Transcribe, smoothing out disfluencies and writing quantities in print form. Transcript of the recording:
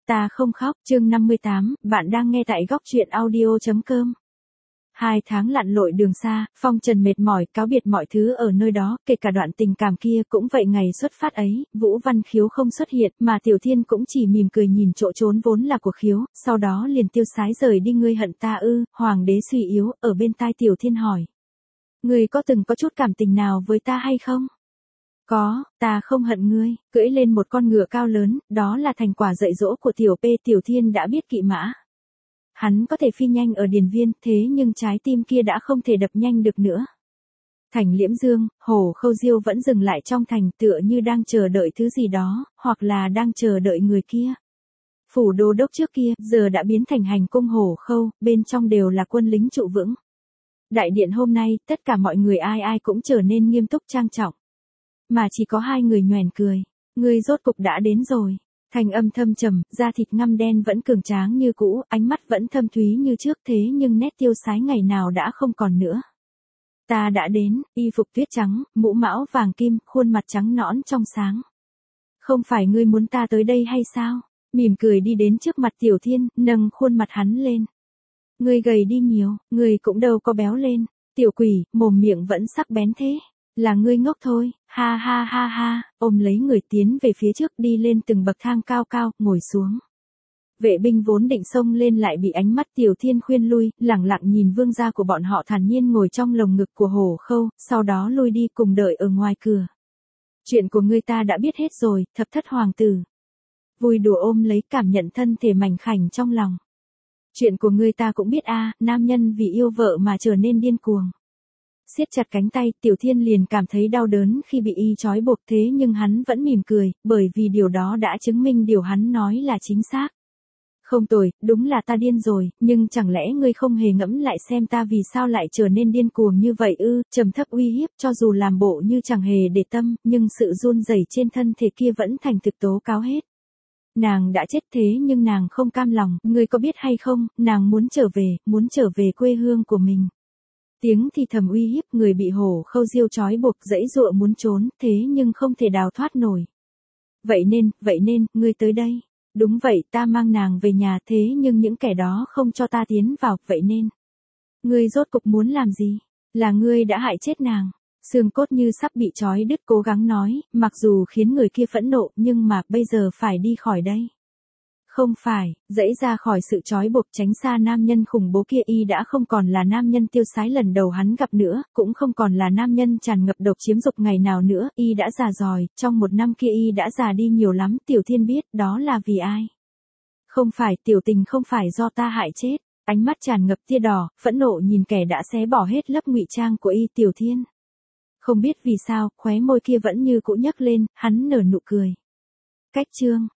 Ta không khóc, chương 58, bạn đang nghe tại góc truyện audio.com. 2 tháng lặn lội đường xa, Phong Trần mệt mỏi, cáo biệt mọi thứ ở nơi đó, kể cả đoạn tình cảm kia. Cũng vậy, ngày xuất phát ấy, Vũ Văn Khiếu không xuất hiện, mà Tiểu Thiên cũng chỉ mỉm cười nhìn chỗ trốn vốn là của Khiếu, sau đó liền tiêu sái rời đi. Ngươi hận ta ư? Hoàng đế suy yếu, ở bên tai Tiểu Thiên hỏi. Ngươi có từng có chút cảm tình nào với ta hay không? Có, ta không hận ngươi. Cưỡi lên một con ngựa cao lớn, đó là thành quả dạy dỗ của Tiểu P. Tiểu Thiên đã biết kỵ mã. Hắn có thể phi nhanh ở điền viên, thế nhưng trái tim kia đã không thể đập nhanh được nữa. Thành Liễm Dương, Hồ Khâu Diêu vẫn dừng lại trong thành, tựa như đang chờ đợi thứ gì đó, hoặc là đang chờ đợi người kia. Phủ đô đốc trước kia, giờ đã biến thành hành cung Hồ Khâu, bên trong đều là quân lính trụ vững. Đại điện hôm nay, tất cả mọi người ai ai cũng trở nên nghiêm túc trang trọng. Mà chỉ có hai người nhoẻn cười. Ngươi rốt cục đã đến rồi. Thanh âm thâm trầm, da thịt ngăm đen vẫn cường tráng như cũ, ánh mắt vẫn thâm thúy như trước, thế nhưng nét tiêu sái ngày nào đã không còn nữa. Ta đã đến, y phục tuyết trắng, mũ mão vàng kim, khuôn mặt trắng nõn trong sáng. Không phải ngươi muốn ta tới đây hay sao? Mỉm cười đi đến trước mặt Tiểu Thiên, nâng khuôn mặt hắn lên. Ngươi gầy đi nhiều, ngươi cũng đâu có béo lên. Tiểu quỷ, mồm miệng vẫn sắc bén thế. Là ngươi ngốc thôi, ha ha ha ha, ôm lấy người tiến về phía trước, đi lên từng bậc thang cao cao, ngồi xuống. Vệ binh vốn định xông lên lại bị ánh mắt Tiểu Thiên khuyên lui, lẳng lặng nhìn vương gia của bọn họ thản nhiên ngồi trong lồng ngực của Hồ Khâu, sau đó lui đi cùng đợi ở ngoài cửa. Chuyện của ngươi ta đã biết hết rồi, thập thất hoàng tử. Vui đùa ôm lấy, cảm nhận thân thể mảnh khảnh trong lòng. Chuyện của ngươi ta cũng biết a, nam nhân vì yêu vợ mà trở nên điên cuồng. Siết chặt cánh tay, Tiểu Thiên liền cảm thấy đau đớn khi bị y trói buộc, thế nhưng hắn vẫn mỉm cười, bởi vì điều đó đã chứng minh điều hắn nói là chính xác. Không tồi, đúng là ta điên rồi, nhưng chẳng lẽ ngươi không hề ngẫm lại xem ta vì sao lại trở nên điên cuồng như vậy ư? Trầm thấp uy hiếp, cho dù làm bộ như chẳng hề để tâm, nhưng sự run rẩy trên thân thể kia vẫn thành thực tố cáo hết. Nàng đã chết thế nhưng nàng không cam lòng, ngươi có biết hay không, nàng muốn trở về quê hương của mình. Tiếng thì thầm uy hiếp, người bị Hồ Khâu Diêu trói buộc giãy giụa muốn trốn, thế nhưng không thể đào thoát nổi. Vậy nên, ngươi tới đây. Đúng vậy, ta mang nàng về nhà, thế nhưng những kẻ đó không cho ta tiến vào, vậy nên. Ngươi rốt cục muốn làm gì? Là ngươi đã hại chết nàng. Xương cốt như sắp bị trói đứt cố gắng nói, mặc dù khiến người kia phẫn nộ, nhưng mà bây giờ phải đi khỏi đây. Không phải, giãy ra khỏi sự trói buộc, tránh xa nam nhân khủng bố kia. Y đã không còn là nam nhân tiêu sái lần đầu hắn gặp nữa, cũng không còn là nam nhân tràn ngập độc chiếm dục ngày nào nữa. Y đã già rồi, trong 1 năm kia y đã già đi nhiều lắm. Tiểu Thiên biết đó là vì ai? Không phải, Tiểu Tình không phải do ta hại chết. Ánh mắt tràn ngập tia đỏ, phẫn nộ nhìn kẻ đã xé bỏ hết lớp ngụy trang của y. Tiểu Thiên không biết vì sao, khóe môi kia vẫn như cũ nhấc lên, hắn nở nụ cười. Cách chương